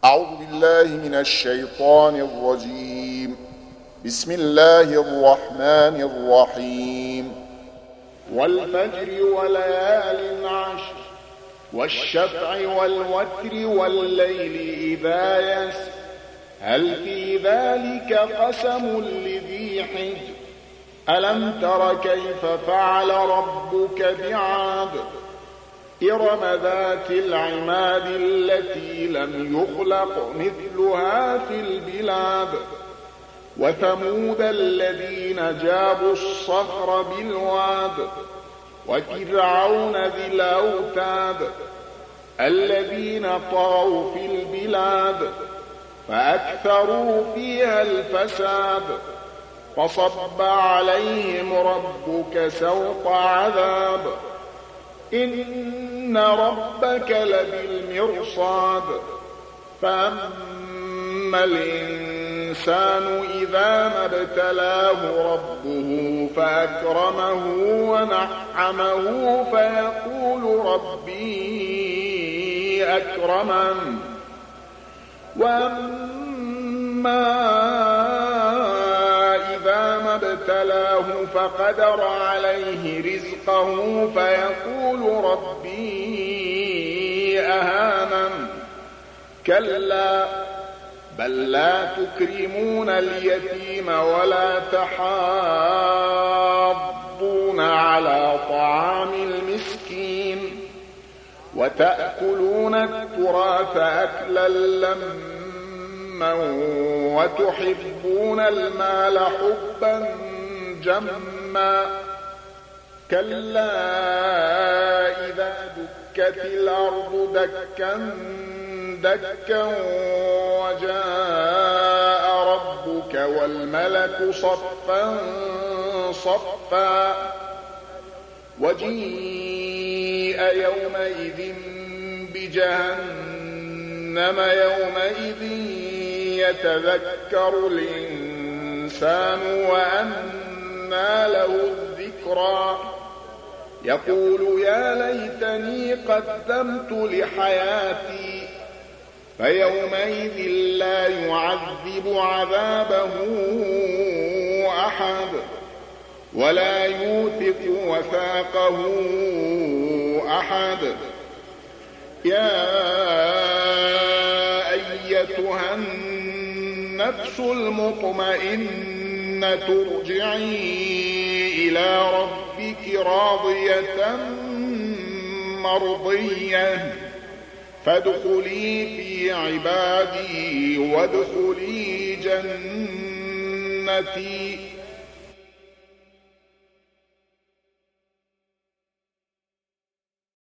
أعوذ بالله من الشيطان الرجيم. بسم الله الرحمن الرحيم. والفجر وليال عشر والشفع والوتر والليل إذا يسر هل في ذلك قسم لذي حجر ألم تر كيف فعل ربك بعاد إرم ذات العماد التي لم يخلق مثلها في البلاد وثمود الذين جابوا الصخر بالواد وفرعون ذي الأوتاد الذين طغوا في البلاد فأكثروا فيها الفساد فصب عليهم ربك سوط عذاب إن ربك لبالمرصاد فأما الإنسان إذا ما ابتلاه ربه فأكرمه ونعمه فيقول ربي أكرمن وأما إذا ما ابتلاه فقدر عليه رزقه فيقول ربي أهانن كلا بل لا تكرمون اليتيم ولا تحاضون على طعام المسكين وتأكلون التراث أكلا لما وتحبون المال حبا جما كلا إذا دكت الأرض دكا دكا وجاء ربك والملك صفا صفا وجيء يومئذ بجهنم يومئذ يتذكر الإنسان وأنى له الذكرى يقول يا ليتني قدمت لحياتي فيومئذ لا يعذب عذابه أحد ولا يوثق وثاقه أحد يا أيتها النفس المطمئنة ارجعي إلى ربك راضية مرضية فادخلي في عبادي وادخلي جنتي